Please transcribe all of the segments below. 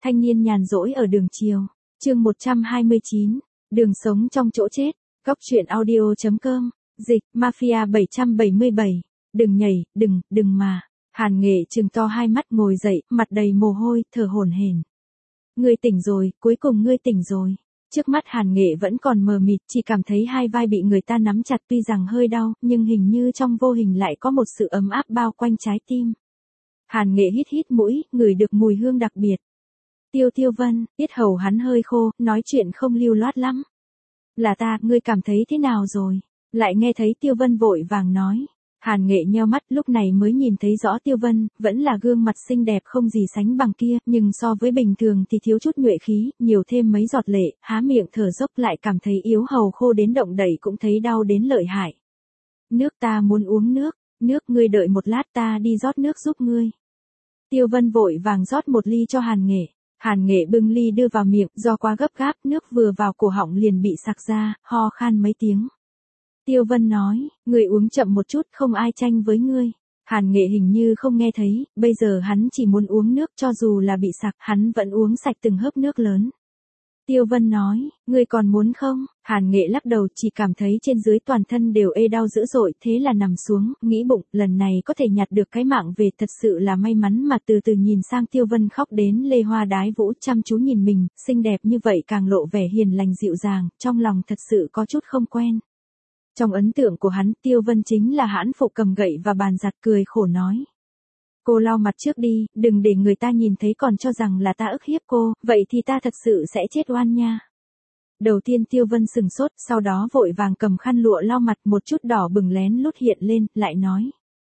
Thanh niên nhàn rỗi ở đường chiều. Chương 129. Đường sống trong chỗ chết. Góc truyện audio.com. Dịch, Mafia 777. Đừng nhảy, đừng mà. Hàn Nghệ trừng to hai mắt ngồi dậy, mặt đầy mồ hôi, thở hổn hển. Ngươi tỉnh rồi, cuối cùng ngươi tỉnh rồi. Trước mắt Hàn Nghệ vẫn còn mờ mịt, chỉ cảm thấy hai vai bị người ta nắm chặt, tuy rằng hơi đau, nhưng hình như trong vô hình lại có một sự ấm áp bao quanh trái tim. Hàn Nghệ hít mũi, ngửi được mùi hương đặc biệt. Tiêu Vân, yết hầu hắn hơi khô, nói chuyện không lưu loát lắm. Là ta, ngươi cảm thấy thế nào rồi? Lại nghe thấy Tiêu Vân vội vàng nói. Hàn Nghệ nheo mắt, lúc này mới nhìn thấy rõ Tiêu Vân, vẫn là gương mặt xinh đẹp không gì sánh bằng kia, nhưng so với bình thường thì thiếu chút nhuệ khí, nhiều thêm mấy giọt lệ, há miệng thở dốc lại cảm thấy yếu hầu khô đến động đậy cũng thấy đau đến lợi hại. Nước, ta muốn uống nước, ngươi đợi một lát, ta đi rót nước giúp ngươi. Tiêu Vân vội vàng rót một ly cho Hàn Nghệ. Hàn Nghệ bưng ly đưa vào miệng, do quá gấp gáp, nước vừa vào cổ họng liền bị sặc ra, ho khan mấy tiếng. Tiêu Vân nói, ngươi uống chậm một chút, không ai tranh với ngươi. Hàn Nghệ hình như không nghe thấy, bây giờ hắn chỉ muốn uống nước, cho dù là bị sặc, hắn vẫn uống sạch từng hớp nước lớn. Tiêu Vân nói, ngươi còn muốn không? Hàn Nghệ lắc đầu, chỉ cảm thấy trên dưới toàn thân đều ê đau dữ dội, thế là nằm xuống, nghĩ bụng, lần này có thể nhặt được cái mạng về thật sự là may mắn, mà từ từ nhìn sang Tiêu Vân khóc đến lê hoa đái vũ, chăm chú nhìn mình, xinh đẹp như vậy càng lộ vẻ hiền lành dịu dàng, trong lòng thật sự có chút không quen. Trong ấn tượng của hắn, Tiêu Vân chính là hãn phụ cầm gậy và bàn giặt, cười khổ nói. Cô lau mặt trước đi, đừng để người ta nhìn thấy còn cho rằng là ta ức hiếp cô, vậy thì ta thật sự sẽ chết oan nha. Đầu tiên Tiêu Vân sừng sốt, sau đó vội vàng cầm khăn lụa lau mặt, một chút đỏ bừng lén lút hiện lên, lại nói.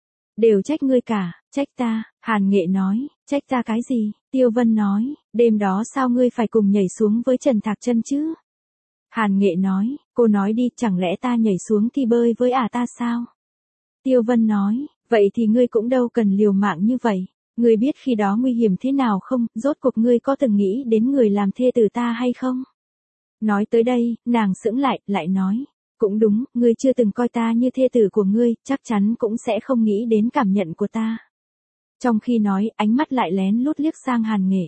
Đều trách ngươi cả, trách ta. Hàn Nghệ nói, trách ta cái gì? Tiêu Vân nói, đêm đó sao ngươi phải cùng nhảy xuống với Trần Thạc Chân chứ? Hàn Nghệ nói, cô nói đi, chẳng lẽ ta nhảy xuống thì bơi với ta sao? Tiêu Vân nói, vậy thì ngươi cũng đâu cần liều mạng như vậy, ngươi biết khi đó nguy hiểm thế nào không, rốt cuộc ngươi có từng nghĩ đến người làm thê tử ta hay không? Nói tới đây, nàng sững lại nói, cũng đúng, ngươi chưa từng coi ta như thê tử của ngươi, chắc chắn cũng sẽ không nghĩ đến cảm nhận của ta. Trong khi nói, ánh mắt lại lén lút liếc sang Hàn Nghệ.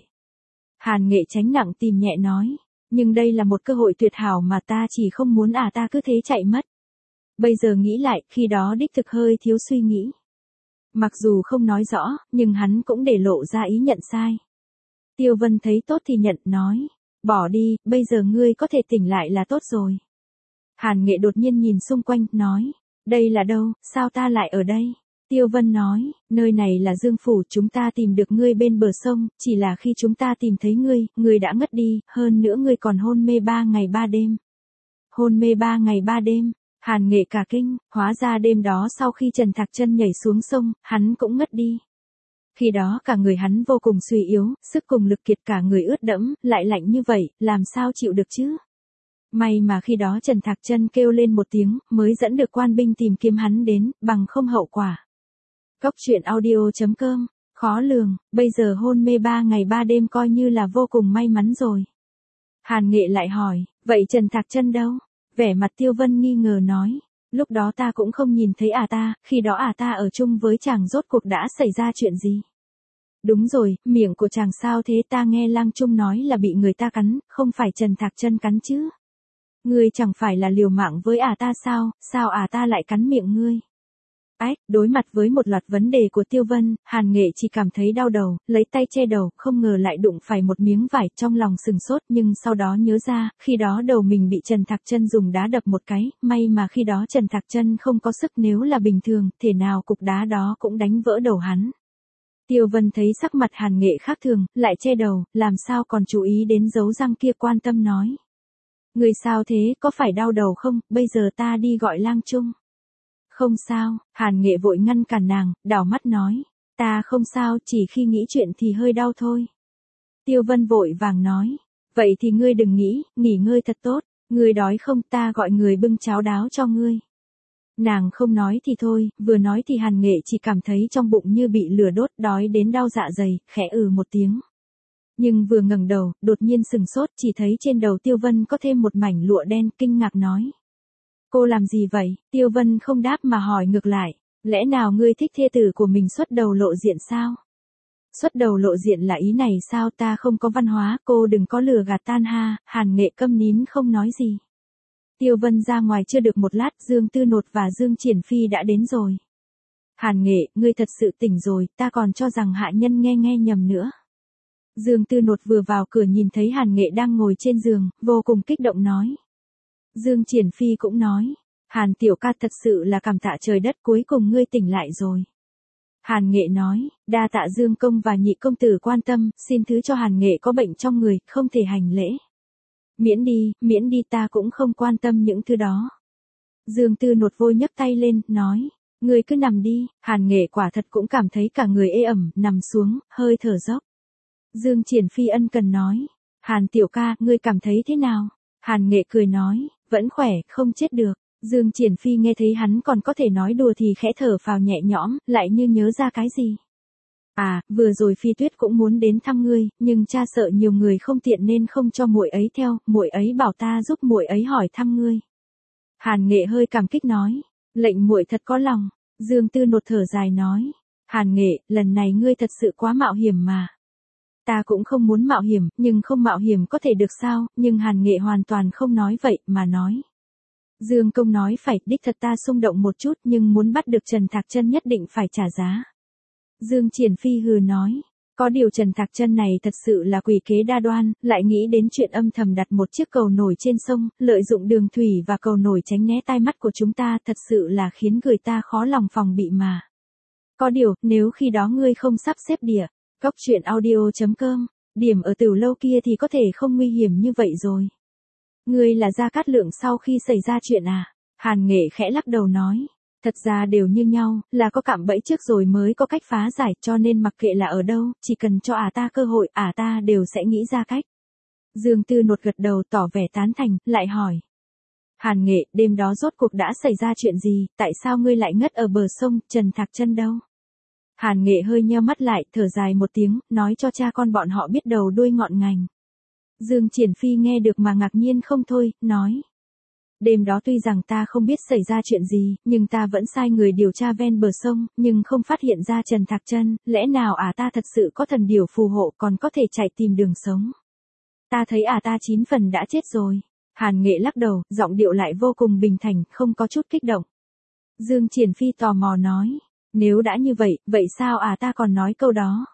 Hàn Nghệ tránh nặng tìm nhẹ nói, nhưng đây là một cơ hội tuyệt hảo mà ta chỉ không muốn ta cứ thế chạy mất. Bây giờ nghĩ lại, khi đó đích thực hơi thiếu suy nghĩ. Mặc dù không nói rõ, nhưng hắn cũng để lộ ra ý nhận sai. Tiêu Vân thấy tốt thì nhận, nói, bỏ đi, bây giờ ngươi có thể tỉnh lại là tốt rồi. Hàn Nghệ đột nhiên nhìn xung quanh, nói, đây là đâu, sao ta lại ở đây? Tiêu Vân nói, nơi này là Dương Phủ, chúng ta tìm được ngươi bên bờ sông, chỉ là khi chúng ta tìm thấy ngươi đã ngất đi, hơn nữa ngươi còn hôn mê 3 ngày 3 đêm. Hôn mê 3 ngày 3 đêm. Hàn Nghệ cả kinh, hóa ra đêm đó sau khi Trần Thạc Chân nhảy xuống sông, hắn cũng ngất đi. Khi đó cả người hắn vô cùng suy yếu, sức cùng lực kiệt, cả người ướt đẫm, lại lạnh như vậy, làm sao chịu được chứ? May mà khi đó Trần Thạc Chân kêu lên một tiếng, mới dẫn được quan binh tìm kiếm hắn đến, bằng không hậu quả. Góc truyện audio.com, khó lường, bây giờ hôn mê 3 ngày 3 đêm coi như là vô cùng may mắn rồi. Hàn Nghệ lại hỏi, vậy Trần Thạc Chân đâu? Vẻ mặt Tiêu Vân nghi ngờ nói, lúc đó ta cũng không nhìn thấy ta, khi đó ta ở chung với chàng, rốt cuộc đã xảy ra chuyện gì? Đúng rồi, miệng của chàng sao thế, ta nghe Lang Trung nói là bị người ta cắn, không phải Trần Thạc Chân cắn chứ? Ngươi chẳng phải là liều mạng với ta sao ta lại cắn miệng ngươi? Đối mặt với một loạt vấn đề của Tiêu Vân, Hàn Nghệ chỉ cảm thấy đau đầu, lấy tay che đầu, không ngờ lại đụng phải một miếng vải, trong lòng sừng sốt, nhưng sau đó nhớ ra, khi đó đầu mình bị Trần Thạc Chân dùng đá đập một cái, may mà khi đó Trần Thạc Chân không có sức, nếu là bình thường, thể nào cục đá đó cũng đánh vỡ đầu hắn. Tiêu Vân thấy sắc mặt Hàn Nghệ khác thường, lại che đầu, làm sao còn chú ý đến dấu răng kia, quan tâm nói. Người sao thế, có phải đau đầu không, bây giờ ta đi gọi Lang Trung. Không sao, Hàn Nghệ vội ngăn cản nàng, đảo mắt nói, ta không sao, chỉ khi nghĩ chuyện thì hơi đau thôi. Tiêu Vân vội vàng nói, vậy thì ngươi đừng nghĩ, nghỉ ngơi thật tốt, ngươi đói không, ta gọi người bưng cháo đáo cho ngươi. Nàng không nói thì thôi, vừa nói thì Hàn Nghệ chỉ cảm thấy trong bụng như bị lửa đốt, đói đến đau dạ dày, khẽ một tiếng. Nhưng vừa ngẩng đầu, đột nhiên sừng sốt, chỉ thấy trên đầu Tiêu Vân có thêm một mảnh lụa đen, kinh ngạc nói. Cô làm gì vậy? Tiêu Vân không đáp mà hỏi ngược lại, lẽ nào ngươi thích thê tử của mình xuất đầu lộ diện sao? Xuất đầu lộ diện là ý này sao, ta không có văn hóa, cô đừng có lừa gạt tan ha. Hàn Nghệ câm nín không nói gì. Tiêu Vân ra ngoài chưa được một lát, Dương Tư Nột và Dương Triển Phi đã đến rồi. Hàn Nghệ, ngươi thật sự tỉnh rồi, ta còn cho rằng hạ nhân nghe nhầm nữa. Dương Tư Nột vừa vào cửa nhìn thấy Hàn Nghệ đang ngồi trên giường, vô cùng kích động nói. Dương Triển Phi cũng nói, Hàn tiểu ca thật sự là cảm tạ trời đất, cuối cùng ngươi tỉnh lại rồi. Hàn Nghệ nói, đa tạ Dương công và nhị công tử quan tâm, xin thứ cho Hàn Nghệ có bệnh trong người, không thể hành lễ. Miễn đi, ta cũng không quan tâm những thứ đó. Dương Tư Nột vội nhấc tay lên, nói, ngươi cứ nằm đi. Hàn Nghệ quả thật cũng cảm thấy cả người ê ẩm, nằm xuống, hơi thở dốc. Dương Triển Phi ân cần nói, Hàn tiểu ca, ngươi cảm thấy thế nào? Hàn Nghệ cười nói, vẫn khỏe, không chết được. Dương Triển Phi nghe thấy hắn còn có thể nói đùa thì khẽ thở phào nhẹ nhõm, lại như nhớ ra cái gì. À, vừa rồi Phi Tuyết cũng muốn đến thăm ngươi, nhưng cha sợ nhiều người không tiện nên không cho muội ấy theo, muội ấy bảo ta giúp muội ấy hỏi thăm ngươi. Hàn Nghệ hơi cảm kích nói, lệnh muội thật có lòng. Dương Tư Nột thở dài nói, Hàn Nghệ, lần này ngươi thật sự quá mạo hiểm mà. Ta cũng không muốn mạo hiểm, nhưng không mạo hiểm có thể được sao, nhưng Hàn Nghệ hoàn toàn không nói vậy, mà nói. Dương công nói phải, đích thật ta xung động một chút, nhưng muốn bắt được Trần Thạc Chân nhất định phải trả giá. Dương Triển Phi hừ nói, có điều Trần Thạc Chân này thật sự là quỷ kế đa đoan, lại nghĩ đến chuyện âm thầm đặt một chiếc cầu nổi trên sông, lợi dụng đường thủy và cầu nổi tránh né tai mắt của chúng ta, thật sự là khiến người ta khó lòng phòng bị mà. Có điều, nếu khi đó ngươi không sắp xếp địa, góc truyện audio.com, điểm ở Tửu Lâu kia thì có thể không nguy hiểm như vậy rồi. Ngươi là Gia Cát Lượng sau khi xảy ra chuyện à? Hàn Nghệ khẽ lắc đầu nói, thật ra đều như nhau, là có cạm bẫy trước rồi mới có cách phá giải, cho nên mặc kệ là ở đâu, chỉ cần cho ta cơ hội, ta đều sẽ nghĩ ra cách. Dương Tư Nột gật đầu tỏ vẻ tán thành, lại hỏi. Hàn Nghệ, đêm đó rốt cuộc đã xảy ra chuyện gì, tại sao ngươi lại ngất ở bờ sông, Trần Thạc Chân đâu? Hàn Nghệ hơi nheo mắt lại, thở dài một tiếng, nói cho cha con bọn họ biết đầu đuôi ngọn ngành. Dương Triển Phi nghe được mà ngạc nhiên không thôi, nói. Đêm đó tuy rằng ta không biết xảy ra chuyện gì, nhưng ta vẫn sai người điều tra ven bờ sông, nhưng không phát hiện ra Trần Thạc Chân, lẽ nào ta thật sự có thần điểu phù hộ còn có thể chạy tìm đường sống. Ta thấy ta 9 phần đã chết rồi. Hàn Nghệ lắc đầu, giọng điệu lại vô cùng bình thản, không có chút kích động. Dương Triển Phi tò mò nói, nếu đã như vậy, vậy sao ta còn nói câu đó?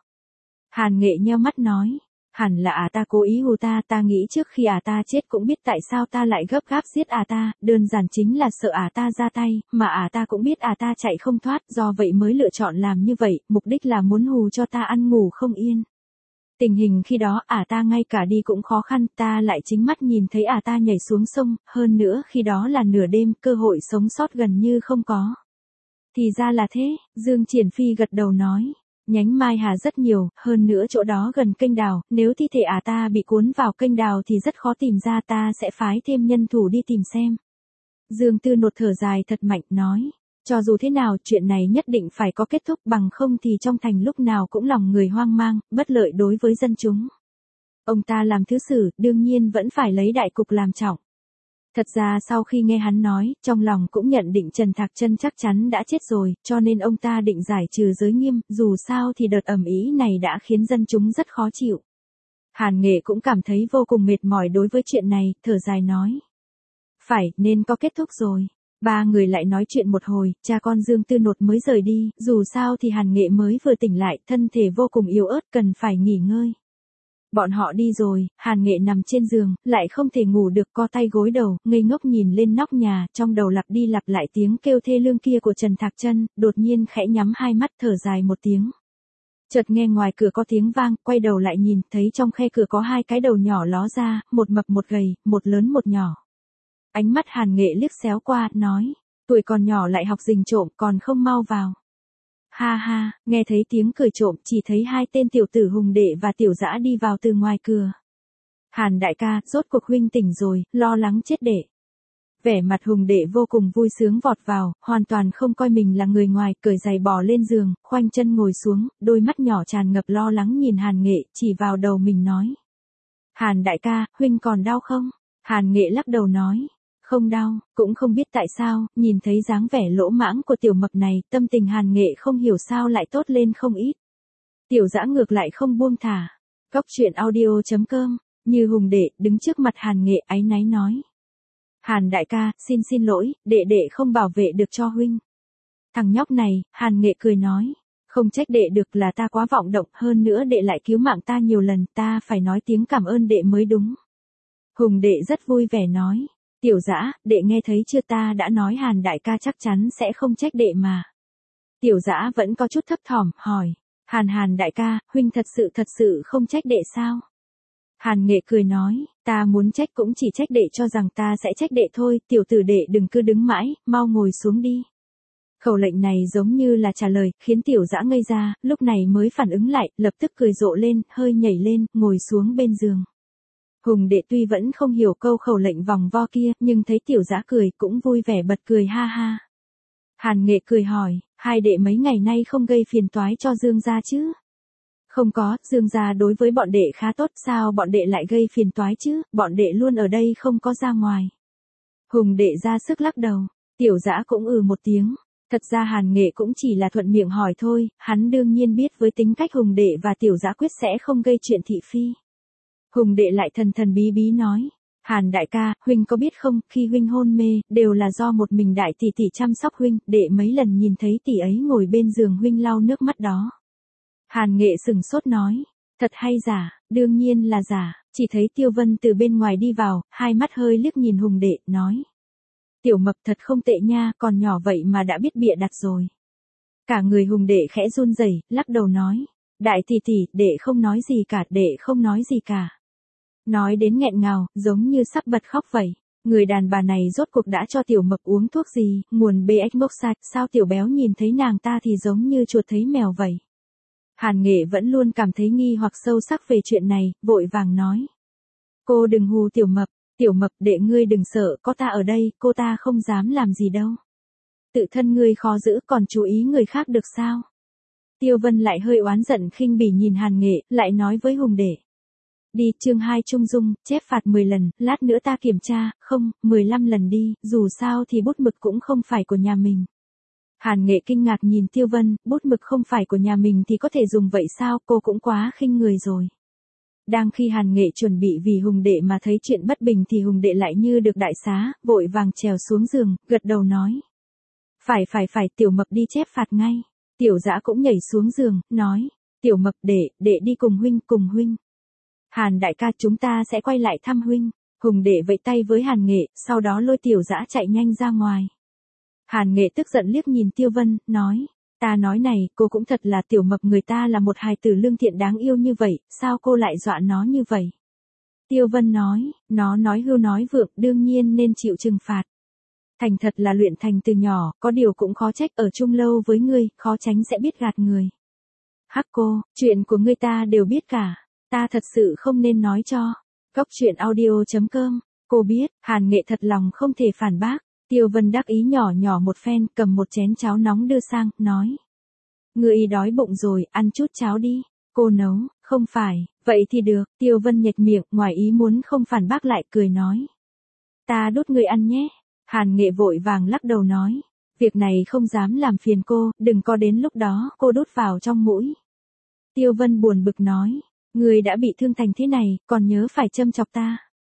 Hàn Nghệ nheo mắt nói, hẳn là ta cố ý hù ta nghĩ trước khi ta chết cũng biết tại sao ta lại gấp gáp giết ta, đơn giản chính là sợ ta ra tay, mà ta cũng biết ta chạy không thoát, do vậy mới lựa chọn làm như vậy, mục đích là muốn hù cho ta ăn ngủ không yên. Tình hình khi đó ta ngay cả đi cũng khó khăn, ta lại chính mắt nhìn thấy ta nhảy xuống sông, hơn nữa khi đó là nửa đêm, cơ hội sống sót gần như không có. Thì ra là thế, Dương Triển Phi gật đầu nói. Nhánh Mai Hà rất nhiều, hơn nữa chỗ đó gần kênh đào, nếu thi thể ta bị cuốn vào kênh đào thì rất khó tìm ra, ta sẽ phái thêm nhân thủ đi tìm xem. Dương Tư Nột thở dài thật mạnh, nói, cho dù thế nào chuyện này nhất định phải có kết thúc, bằng không thì trong thành lúc nào cũng lòng người hoang mang, bất lợi đối với dân chúng. Ông ta làm thứ sử, đương nhiên vẫn phải lấy đại cục làm trọng. Thật ra sau khi nghe hắn nói, trong lòng cũng nhận định Trần Thạc Chân chắc chắn đã chết rồi, cho nên ông ta định giải trừ giới nghiêm, dù sao thì đợt ầm ĩ này đã khiến dân chúng rất khó chịu. Hàn Nghệ cũng cảm thấy vô cùng mệt mỏi đối với chuyện này, thở dài nói. Phải, nên có kết thúc rồi. Ba người lại nói chuyện một hồi, cha con Dương Tư Nột mới rời đi, dù sao thì Hàn Nghệ mới vừa tỉnh lại, thân thể vô cùng yếu ớt, cần phải nghỉ ngơi. Bọn họ đi rồi, Hàn Nghệ nằm trên giường, lại không thể ngủ được, co tay gối đầu, ngây ngốc nhìn lên nóc nhà, trong đầu lặp đi lặp lại tiếng kêu thê lương kia của Trần Thạc Chân, đột nhiên khẽ nhắm hai mắt thở dài một tiếng. Chợt nghe ngoài cửa có tiếng vang, quay đầu lại nhìn, thấy trong khe cửa có hai cái đầu nhỏ ló ra, một mập một gầy, một lớn một nhỏ. Ánh mắt Hàn Nghệ liếc xéo qua, nói, tuổi còn nhỏ lại học rình trộm, còn không mau vào. Ha ha, nghe thấy tiếng cười trộm, chỉ thấy hai tên tiểu tử Hùng Đệ và Tiểu Dã đi vào từ ngoài cửa. Hàn đại ca, rốt cuộc huynh tỉnh rồi, lo lắng chết đệ. Vẻ mặt Hùng Đệ vô cùng vui sướng vọt vào, hoàn toàn không coi mình là người ngoài, cởi giày bò lên giường, khoanh chân ngồi xuống, đôi mắt nhỏ tràn ngập lo lắng nhìn Hàn Nghệ, chỉ vào đầu mình nói. Hàn đại ca, huynh còn đau không? Hàn Nghệ lắc đầu nói. Không đau, cũng không biết tại sao, nhìn thấy dáng vẻ lỗ mãng của tiểu mập này, tâm tình Hàn Nghệ không hiểu sao lại tốt lên không ít. Tiểu Dã ngược lại không buông thả. Cóc truyện audio.com, Như Hùng Đệ đứng trước mặt Hàn Nghệ áy náy nói. Hàn đại ca, xin lỗi, đệ không bảo vệ được cho huynh. Thằng nhóc này, Hàn Nghệ cười nói. Không trách đệ được, là ta quá vọng động, hơn nữa đệ lại cứu mạng ta nhiều lần, ta phải nói tiếng cảm ơn đệ mới đúng. Hùng Đệ rất vui vẻ nói. Tiểu Dã, đệ nghe thấy chưa, ta đã nói Hàn đại ca chắc chắn sẽ không trách đệ mà. Tiểu Dã vẫn có chút thấp thỏm, hỏi. Hàn đại ca, huynh thật sự không trách đệ sao? Hàn Nghệ cười nói, ta muốn trách cũng chỉ trách đệ cho rằng ta sẽ trách đệ thôi, tiểu tử đệ đừng cứ đứng mãi, mau ngồi xuống đi. Khẩu lệnh này giống như là trả lời, khiến Tiểu Dã ngây ra, lúc này mới phản ứng lại, lập tức cười rộ lên, hơi nhảy lên, ngồi xuống bên giường. Hùng Đệ tuy vẫn không hiểu câu khẩu lệnh vòng vo kia, nhưng thấy Tiểu Dã cười cũng vui vẻ bật cười ha ha. Hàn Nghệ cười hỏi, hai đệ mấy ngày nay không gây phiền toái cho Dương gia chứ? Không có, Dương gia đối với bọn đệ khá tốt, sao bọn đệ lại gây phiền toái chứ, bọn đệ luôn ở đây không có ra ngoài. Hùng Đệ ra sức lắc đầu, Tiểu Dã cũng một tiếng. Thật ra Hàn Nghệ cũng chỉ là thuận miệng hỏi thôi, hắn đương nhiên biết với tính cách Hùng Đệ và Tiểu Dã quyết sẽ không gây chuyện thị phi. Hùng Đệ lại thần bí nói, Hàn đại ca, huynh có biết không, khi huynh hôn mê, đều là do một mình đại tỷ tỷ chăm sóc huynh, đệ mấy lần nhìn thấy tỷ ấy ngồi bên giường huynh lau nước mắt đó. Hàn Nghệ sừng sốt nói, thật hay giả, đương nhiên là giả, chỉ thấy Tiêu Vân từ bên ngoài đi vào, hai mắt hơi liếc nhìn Hùng Đệ, nói. Tiểu Mập thật không tệ nha, còn nhỏ vậy mà đã biết bịa đặt rồi. Cả người Hùng Đệ khẽ run rẩy, lắc đầu nói, đại tỷ tỷ, đệ không nói gì cả, đệ không nói gì cả. Nói đến nghẹn ngào, giống như sắp bật khóc vậy. Người đàn bà này rốt cuộc đã cho Tiểu Mập uống thuốc gì, nguồn BX bốc sạch, sao Tiểu Béo nhìn thấy nàng ta thì giống như chuột thấy mèo vậy. Hàn Nghệ vẫn luôn cảm thấy nghi hoặc sâu sắc về chuyện này, vội vàng nói. Cô đừng hù Tiểu Mập, đệ ngươi đừng sợ, có ta ở đây, cô ta không dám làm gì đâu. Tự thân ngươi khó giữ, còn chú ý người khác được sao? Tiêu Vân lại hơi oán giận khinh bỉ nhìn Hàn Nghệ, lại nói với Hùng Đệ. Đi, chương 2 Trung Dung, chép phạt 10 lần, lát nữa ta kiểm tra, không, 15 lần đi, dù sao thì bút mực cũng không phải của nhà mình. Hàn Nghệ kinh ngạc nhìn Tiêu Vân, bút mực không phải của nhà mình thì có thể dùng vậy sao, cô cũng quá khinh người rồi. Đang khi Hàn Nghệ chuẩn bị vì Hùng Đệ mà thấy chuyện bất bình thì Hùng Đệ lại như được đại xá, vội vàng trèo xuống giường, gật đầu nói. Phải, Tiểu Mập đi chép phạt ngay. Tiểu Dã cũng nhảy xuống giường, nói. Tiểu Mập, đệ đi cùng huynh. Hàn đại ca, chúng ta sẽ quay lại thăm huynh. Hùng Đệ vẫy tay với Hàn Nghệ, sau đó lôi Tiểu Dã chạy nhanh ra ngoài. Hàn Nghệ tức giận liếc nhìn Tiêu Vân, nói. Ta nói này, cô cũng thật là Tiểu Mập, người ta là một hài tử lương thiện đáng yêu như vậy, sao cô lại dọa nó như vậy? Tiêu Vân nói, nó nói hưu nói vượng, đương nhiên nên chịu trừng phạt. Thành thật là luyện thành từ nhỏ, có điều cũng khó trách, ở chung lâu với ngươi, khó tránh sẽ biết gạt người. Hắc cô, chuyện của ngươi ta đều biết cả, ta thật sự không nên nói cho. Cóc truyện audio.com, cô biết, Hàn Nghệ thật lòng không thể phản bác. Tiêu Vân đắc ý nhỏ một phen, cầm một chén cháo nóng đưa sang, nói. Ngươi đói bụng rồi, ăn chút cháo đi. Cô nấu, không phải, vậy thì được. Tiêu Vân nhếch miệng, ngoài ý muốn không phản bác lại, cười nói. Ta đút ngươi ăn nhé. Hàn Nghệ vội vàng lắc đầu nói. Việc này không dám làm phiền cô, đừng có đến lúc đó cô đút vào trong mũi. Tiêu Vân buồn bực nói. Ngươi đã bị thương thành thế này, còn nhớ phải châm chọc ta.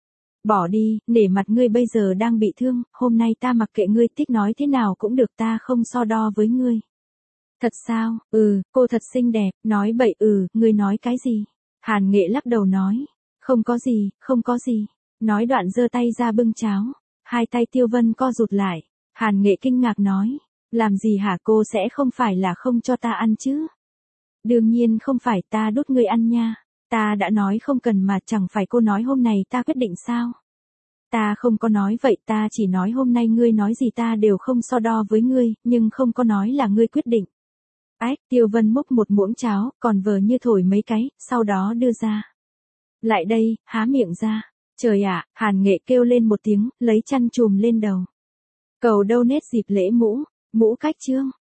Bỏ đi, nể mặt ngươi bây giờ đang bị thương, hôm nay ta mặc kệ ngươi thích nói thế nào cũng được, ta không so đo với ngươi. Thật sao, cô thật xinh đẹp, nói bậy, ngươi nói cái gì? Hàn Nghệ lắc đầu nói, không có gì. Nói đoạn giơ tay ra bưng cháo, hai tay Tiêu Vân co rụt lại. Hàn Nghệ kinh ngạc nói, làm gì hả, cô sẽ không phải là không cho ta ăn chứ? Đương nhiên không phải, ta đút ngươi ăn nha. Ta đã nói không cần mà, chẳng phải cô nói hôm nay ta quyết định sao? Ta không có nói vậy, ta chỉ nói hôm nay ngươi nói gì ta đều không so đo với ngươi, nhưng không có nói là ngươi quyết định. Ách, Tiêu Vân múc một muỗng cháo, còn vờ như thổi mấy cái, sau đó đưa ra. Lại đây, há miệng ra. Trời ạ, Hàn Nghệ kêu lên một tiếng, lấy chăn chùm lên đầu. Cầu donate dịp lễ mũ cách chương.